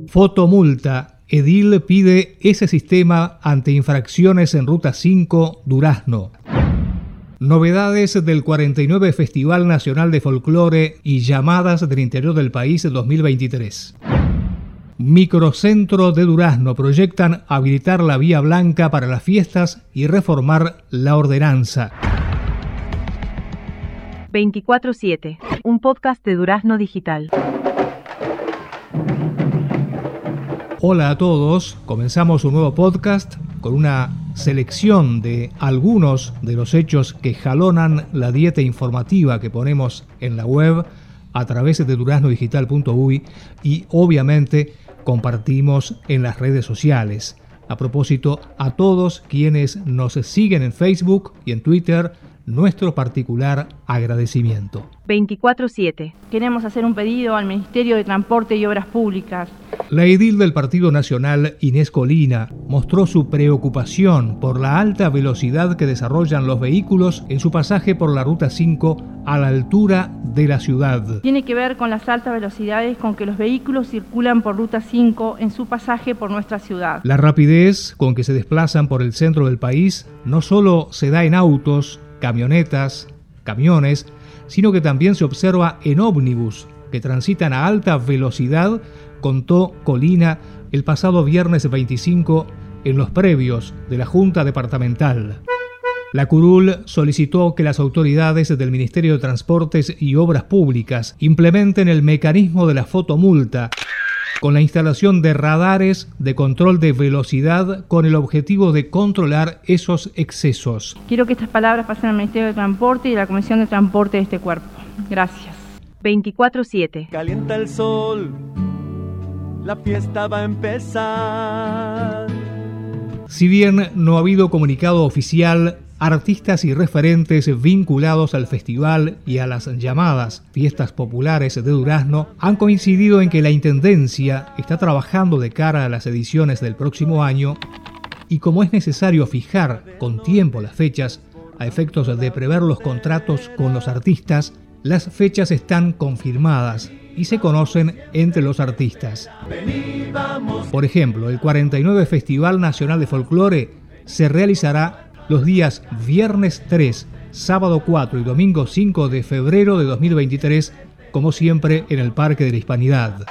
Fotomulta. Edil pide ese sistema ante infracciones en Ruta 5, Durazno. Novedades del 49 Festival Nacional de Folclore y Llamadas del Interior del País 2023. Microcentro de Durazno. Proyectan habilitar la vía blanca para las fiestas y reformar la ordenanza. 24/7, un podcast de Durazno Digital. Hola a todos, comenzamos un nuevo podcast con una selección de algunos de los hechos que jalonan la dieta informativa que ponemos en la web a través de duraznodigital.uy y obviamente compartimos en las redes sociales. A propósito, a todos quienes nos siguen en Facebook y en Twitter, nuestro particular agradecimiento. 24/7. Queremos hacer un pedido al Ministerio de Transporte y Obras Públicas. La edil del Partido Nacional, Inés Colina, mostró su preocupación por la alta velocidad que desarrollan los vehículos en su pasaje por la Ruta 5 a la altura de la ciudad. Tiene que ver con las altas velocidades con que los vehículos circulan por Ruta 5 en su pasaje por nuestra ciudad. La rapidez con que se desplazan por el centro del país no solo se da en autos, camionetas, camiones, sino que también se observa en ómnibus que transitan a alta velocidad, contó Colina el pasado viernes 25 en los previos de la Junta Departamental. La curul solicitó que las autoridades del Ministerio de Transportes y Obras Públicas implementen el mecanismo de la fotomulta con la instalación de radares de control de velocidad con el objetivo de controlar esos excesos. Quiero que estas palabras pasen al Ministerio de Transporte y a la Comisión de Transporte de este cuerpo. Gracias. 24/7. Calienta el sol, la fiesta va a empezar. Si bien no ha habido comunicado oficial, artistas y referentes vinculados al festival y a las llamadas fiestas populares de Durazno han coincidido en que la Intendencia está trabajando de cara a las ediciones del próximo año y como es necesario fijar con tiempo las fechas a efectos de prever los contratos con los artistas, las fechas están confirmadas y se conocen entre los artistas. Por ejemplo, el 49 Festival Nacional de Folclore se realizará los días viernes 3, sábado 4 y domingo 5 de febrero de 2023, como siempre en el Parque de la Hispanidad.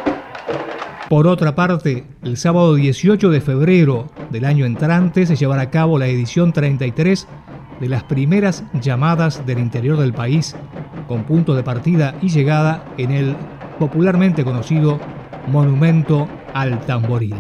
Por otra parte, el sábado 18 de febrero del año entrante se llevará a cabo la edición 33 de las primeras llamadas del interior del país, con punto de partida y llegada en el popularmente conocido Monumento al Tamboril.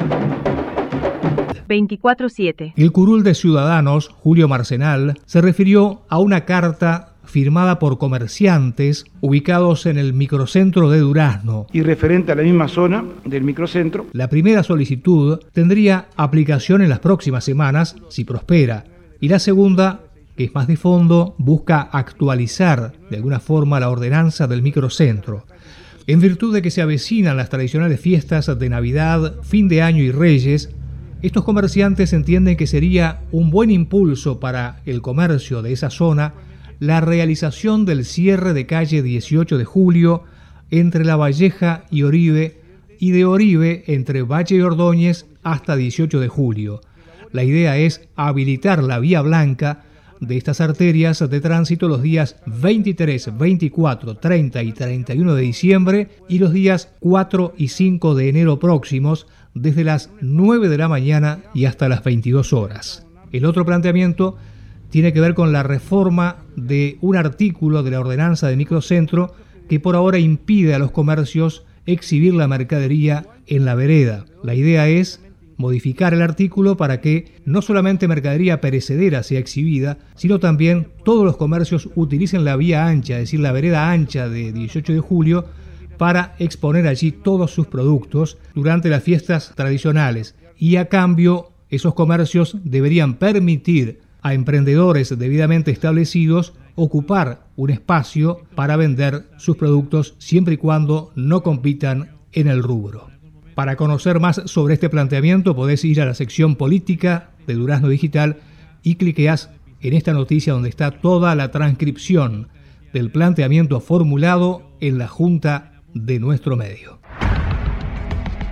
24/7. El curul de Ciudadanos, Julio Marcenal, se refirió a una carta firmada por comerciantes ubicados en el microcentro de Durazno. Y referente a la misma zona del microcentro. La primera solicitud tendría aplicación en las próximas semanas, si prospera, y la segunda, que es más de fondo, busca actualizar de alguna forma la ordenanza del microcentro. En virtud de que se avecinan las tradicionales fiestas de Navidad, fin de año y Reyes, estos comerciantes entienden que sería un buen impulso para el comercio de esa zona la realización del cierre de calle 18 de Julio entre La Valleja y Oribe y de Oribe entre Valle y Ordóñez hasta 18 de Julio. La idea es habilitar la vía blanca de estas arterias de tránsito los días 23, 24, 30 y 31 de diciembre y los días 4 y 5 de enero próximos, desde las 9 de la mañana y hasta las 22 horas. El otro planteamiento tiene que ver con la reforma de un artículo de la ordenanza de microcentro que por ahora impide a los comercios exhibir la mercadería en la vereda. La idea es modificar el artículo para que no solamente mercadería perecedera sea exhibida, sino también todos los comercios utilicen la vía ancha, es decir, la vereda ancha de 18 de julio, para exponer allí todos sus productos durante las fiestas tradicionales. Y a cambio, esos comercios deberían permitir a emprendedores debidamente establecidos ocupar un espacio para vender sus productos siempre y cuando no compitan en el rubro. Para conocer más sobre este planteamiento podés ir a la sección política de Durazno Digital y cliqueás en esta noticia donde está toda la transcripción del planteamiento formulado en la Junta de nuestro medio.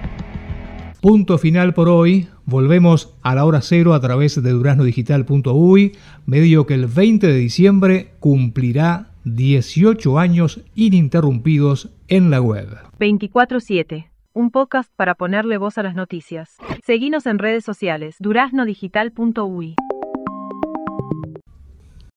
Punto final por hoy. Volvemos a la hora cero a través de duraznodigital.uy, medio que el 20 de diciembre cumplirá 18 años ininterrumpidos en la web. 24/7. Un podcast para ponerle voz a las noticias. Seguinos en redes sociales. duraznodigital.uy.